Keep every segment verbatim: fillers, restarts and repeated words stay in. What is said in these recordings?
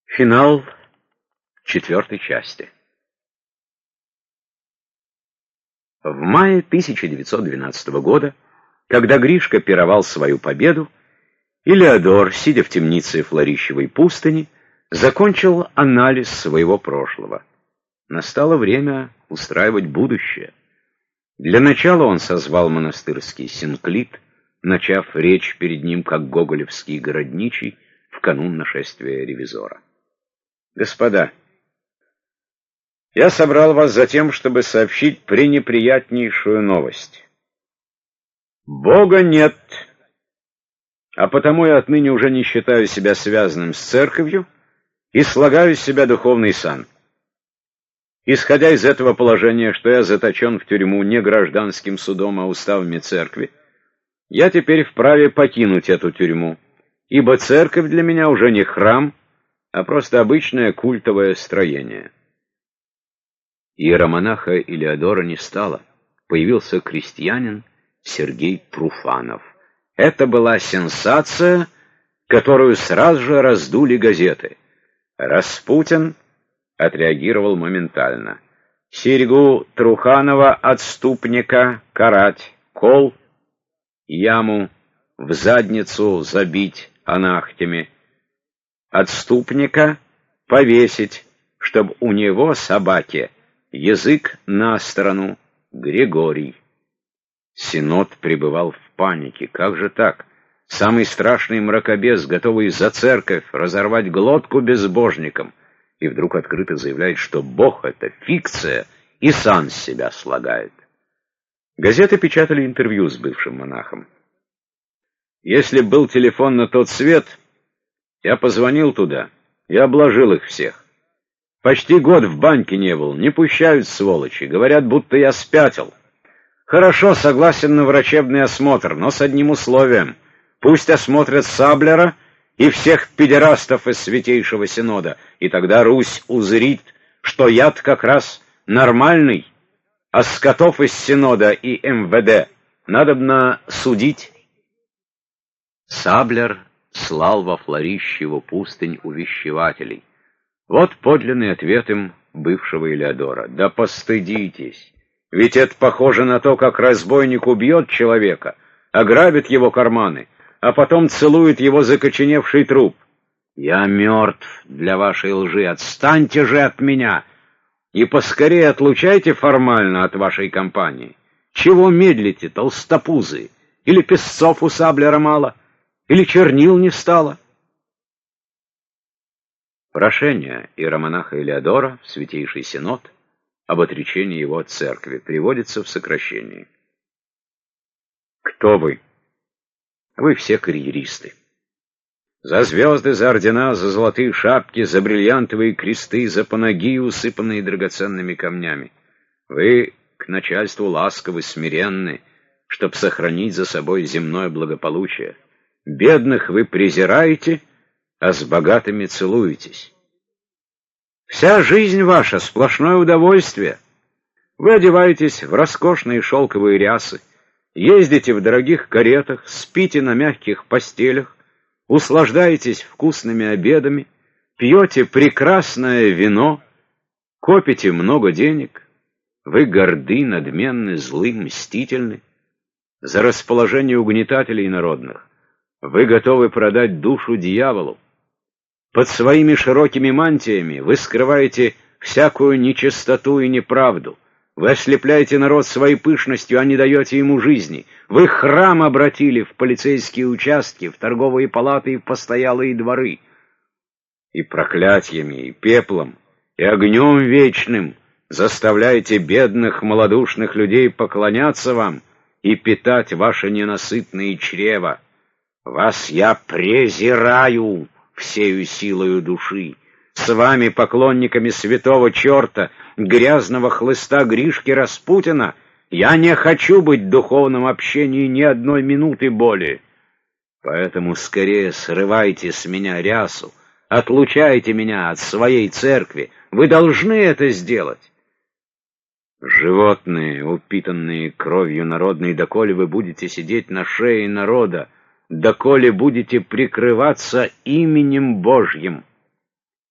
Финал четвертой части. В мае тысяча девятьсот двенадцатого года, когда Гришка пировал свою победу, Элеодор, сидя в темнице Флорищевой пустыни, закончил анализ своего прошлого. Настало время устраивать будущее. Для начала он созвал монастырский синклит, начав речь перед ним как гоголевский городничий в канун нашествия ревизора. «Господа, я собрал вас за тем, чтобы сообщить пренеприятнейшую новость. Бога нет, а потому я отныне уже не считаю себя связанным с церковью и слагаю из себя духовный сан. Исходя из этого положения, что я заточен в тюрьму не гражданским судом, а уставами церкви, я теперь вправе покинуть эту тюрьму, ибо церковь для меня уже не храм, а просто обычное культовое строение». Иеромонаха Элеодора не стало. Появился крестьянин Сергей Труфанов. Это была сенсация, которую сразу же раздули газеты. Распутин отреагировал моментально. «Серьгу Труханова, отступника, карать, кол, яму в задницу забить анахтями, отступника повесить, чтоб у него, собаке, язык на сторону, Григорий». Синод пребывал в панике. Как же так? Самый страшный мракобес, готовый за церковь разорвать глотку безбожникам, и вдруг открыто заявляет, что Бог — это фикция, и сан с себя слагает. Газеты печатали интервью с бывшим монахом. «Если был телефон на тот свет, я позвонил туда и обложил их всех. Почти год в баньке не был, не пущают сволочи, говорят, будто я спятил. Хорошо, согласен на врачебный осмотр, но с одним условием. Пусть осмотрят Саблера и всех педерастов из Святейшего Синода, и тогда Русь узрит, что яд как раз нормальный, а скотов из Синода и эм вэ дэ надобно судить». Саблер слал во Флорищеву пустынь увещевателей. Вот подлинный ответ им бывшего Элеодора. «Да постыдитесь! Ведь это похоже на то, как разбойник убьет человека, ограбит его карманы, а потом целует его закоченевший труп. Я мертв для вашей лжи, отстаньте же от меня и поскорее отлучайте формально от вашей компании. Чего медлите, толстопузы? Или песцов у Саблера мало? Или чернил не стало?» Прошение иеромонаха Элеодора в Святейший Синод об отречении его от церкви приводится в сокращении. «Кто вы? Вы все карьеристы. За звезды, за ордена, за золотые шапки, за бриллиантовые кресты, за панагии, усыпанные драгоценными камнями. Вы к начальству ласковы, смиренны, чтоб сохранить за собой земное благополучие. Бедных вы презираете, а с богатыми целуетесь. Вся жизнь ваша — сплошное удовольствие. Вы одеваетесь в роскошные шелковые рясы, ездите в дорогих каретах, спите на мягких постелях, услаждаетесь вкусными обедами, пьете прекрасное вино, копите много денег. Вы горды, надменны, злы, мстительны. За расположение угнетателей народных вы готовы продать душу дьяволу. Под своими широкими мантиями вы скрываете всякую нечистоту и неправду. Вы ослепляете народ своей пышностью, а не даете ему жизни. Вы храм обратили в полицейские участки, в торговые палаты и в постоялые дворы. И проклятиями, и пеплом, и огнем вечным заставляете бедных малодушных людей поклоняться вам и питать ваше ненасытное чрево. Вас я презираю всею силою души. С вами, поклонниками святого черта, грязного хлыста Гришки Распутина, я не хочу быть в духовном общении ни одной минуты более. Поэтому скорее срывайте с меня рясу, отлучайте меня от своей церкви. Вы должны это сделать. Животные, упитанные кровью народной, доколе вы будете сидеть на шее народа, доколе будете прикрываться именем Божьим.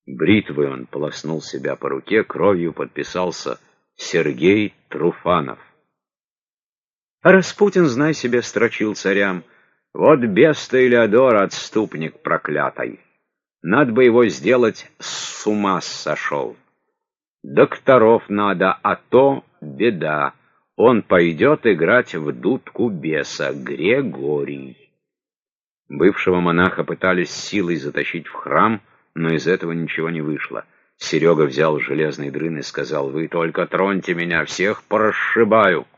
Бритвой он полоснул себя по руке, кровью подписался Сергей Труфанов. А Распутин, знай себе, строчил царям: «Вот бес-то Элеодор, отступник проклятый! Надо бы его сделать, с ума сошел. Докторов надо, а то беда. Он пойдет играть в дудку беса, Григорий». Бывшего монаха пытались силой затащить в храм, но из этого ничего не вышло. Серега взял железный дрын и сказал: «Вы только троньте меня, всех порасшибаю».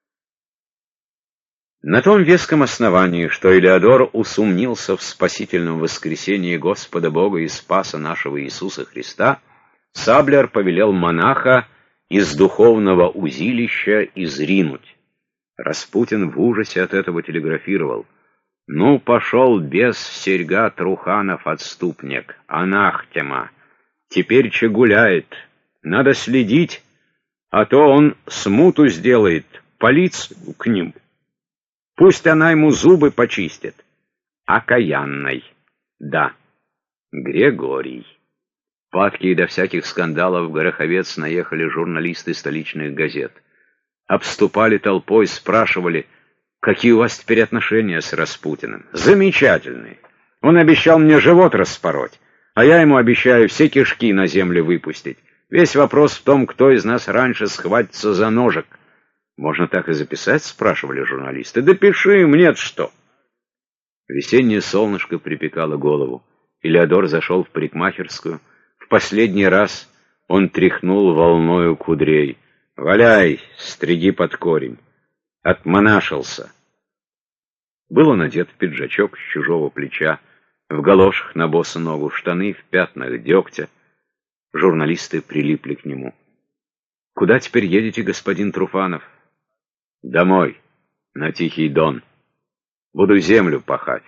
На том веском основании, что Элеодор усомнился в спасительном воскресении Господа Бога и Спаса нашего Иисуса Христа, Саблер повелел монаха из духовного узилища изринуть. Распутин в ужасе от этого телеграфировал: «Ну, пошел бес Серьга Труханов, отступник, анахтема. Теперь че гуляет. Надо следить, а то он смуту сделает, полицию к ним. Пусть она ему зубы почистит». Окаянной. Да, Григорий. Падкие до всяких скандалов в Гороховец наехали журналисты столичных газет. Обступали толпой, спрашивали: «Какие у вас теперь отношения с Распутиным?» «Замечательные. Он обещал мне живот распороть, а я ему обещаю все кишки на землю выпустить. Весь вопрос в том, кто из нас раньше схватится за ножик». «Можно так и записать?» — спрашивали журналисты. «Да пиши, мне-то что?» Весеннее солнышко припекало голову. Элеодор зашел в парикмахерскую. В последний раз он тряхнул волною кудрей. «Валяй, стриги под корень». Отмонашился. Был он одет в пиджачок с чужого плеча, в галошах на босу ногу, в штаны в пятнах дегтя. Журналисты прилипли к нему. «Куда теперь едете, господин Труфанов?» «Домой, на Тихий Дон. Буду землю пахать».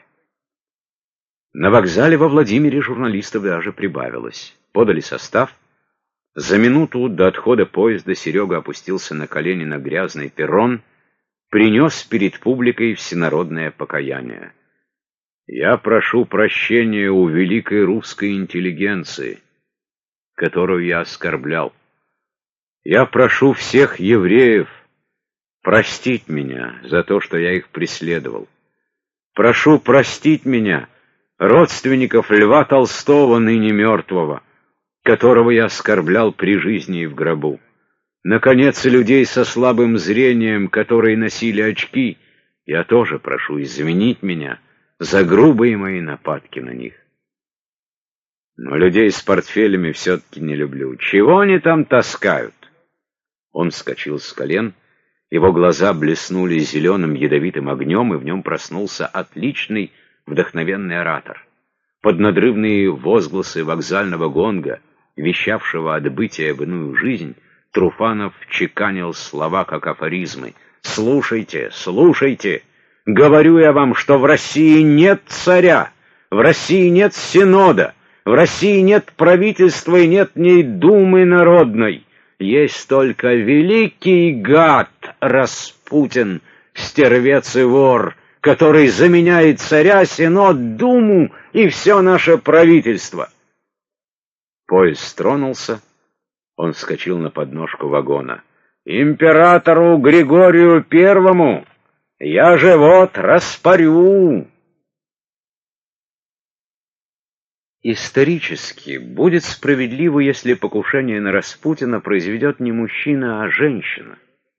На вокзале во Владимире журналистов даже прибавилось. Подали состав. За минуту до отхода поезда Серега опустился на колени на грязный перрон, принес перед публикой всенародное покаяние. «Я прошу прощения у великой русской интеллигенции, которую я оскорблял. Я прошу всех евреев простить меня за то, что я их преследовал. Прошу простить меня, родственников Льва Толстого, ныне мертвого, которого я оскорблял при жизни и в гробу. Наконец, и людей со слабым зрением, которые носили очки, я тоже прошу извинить меня за грубые мои нападки на них. Но людей с портфелями все-таки не люблю. Чего они там таскают?» Он вскочил с колен, его глаза блеснули зеленым ядовитым огнем, и в нем проснулся отличный, вдохновенный оратор. Под надрывные возгласы вокзального гонга, вещавшего отбытие в иную жизнь, Труфанов чеканил слова, как афоризмы. «Слушайте, слушайте! Говорю я вам, что в России нет царя, в России нет синода, в России нет правительства и нет в ней думы народной. Есть только великий гад Распутин, стервец и вор, который заменяет царя, синод, думу и все наше правительство». Поезд тронулся. Он вскочил на подножку вагона. «Императору Григорию Первому я живот распорю!» Исторически будет справедливо, если покушение на Распутина произведет не мужчина, а женщина.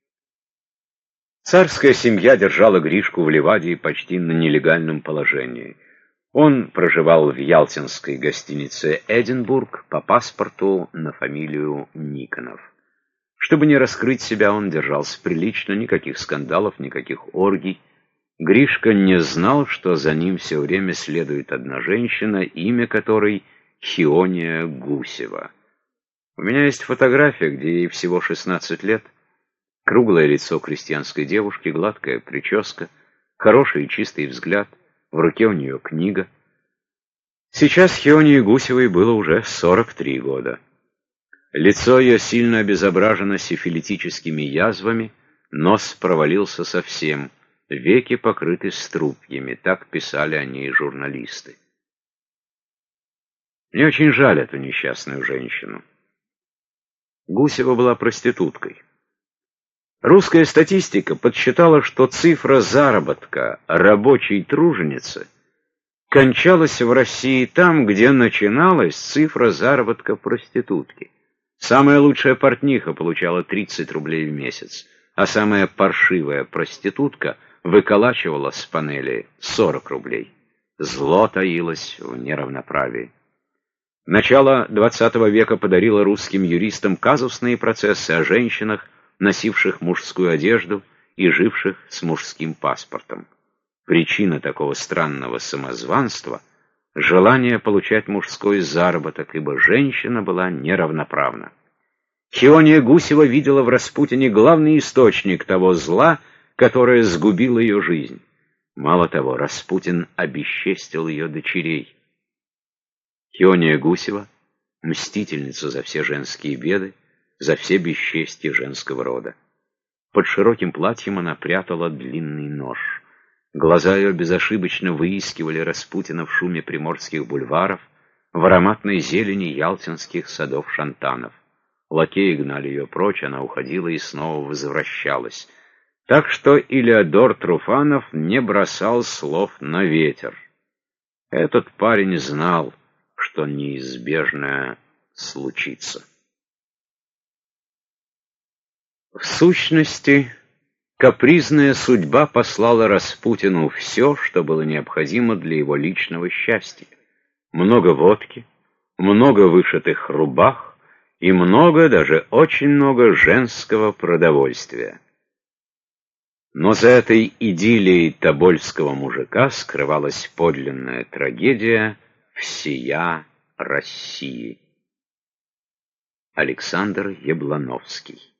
Царская семья держала Гришку в Ливадии почти на нелегальном положении. Он проживал в ялтинской гостинице «Эдинбург» по паспорту на фамилию Никонов. Чтобы не раскрыть себя, он держался прилично, никаких скандалов, никаких оргий. Гришка не знал, что за ним все время следует одна женщина, имя которой Хиония Гусева. У меня есть фотография, где ей всего шестнадцать лет. Круглое лицо крестьянской девушки, гладкая прическа, хороший и чистый взгляд, в руке у нее книга. Сейчас Хионии Гусевой было уже сорок три года. Лицо ее сильно обезображено сифилитическими язвами, нос провалился совсем, веки покрыты струпьями, так писали о ней журналисты. Мне очень жаль эту несчастную женщину. Гусева была проституткой. Русская статистика подсчитала, что цифра заработка рабочей труженицы кончалась в России там, где начиналась цифра заработка проститутки. Самая лучшая портниха получала тридцать рублей в месяц, а самая паршивая проститутка выколачивала с панели сорок рублей. Зло таилось в неравноправии. Начало двадцатого века подарило русским юристам казусные процессы о женщинах, носивших мужскую одежду и живших с мужским паспортом. Причина такого странного самозванства — желание получать мужской заработок, ибо женщина была неравноправна. Хиония Гусева видела в Распутине главный источник того зла, которое сгубило ее жизнь. Мало того, Распутин обесчестил ее дочерей. Хиония Гусева — мстительница за все женские беды, за все бесчестия женского рода. Под широким платьем она прятала длинный нож. Глаза ее безошибочно выискивали Распутина в шуме приморских бульваров, в ароматной зелени ялтинских садов-шантанов. Лакеи гнали ее прочь, она уходила и снова возвращалась. Так что Илеодор Труфанов не бросал слов на ветер. Этот парень знал, что неизбежное случится. В сущности, капризная судьба послала Распутину все, что было необходимо для его личного счастья. Много водки, много вышитых рубах и много, даже очень много женского продовольствия. Но за этой идиллией тобольского мужика скрывалась подлинная трагедия всея России. Александр Яблоновский.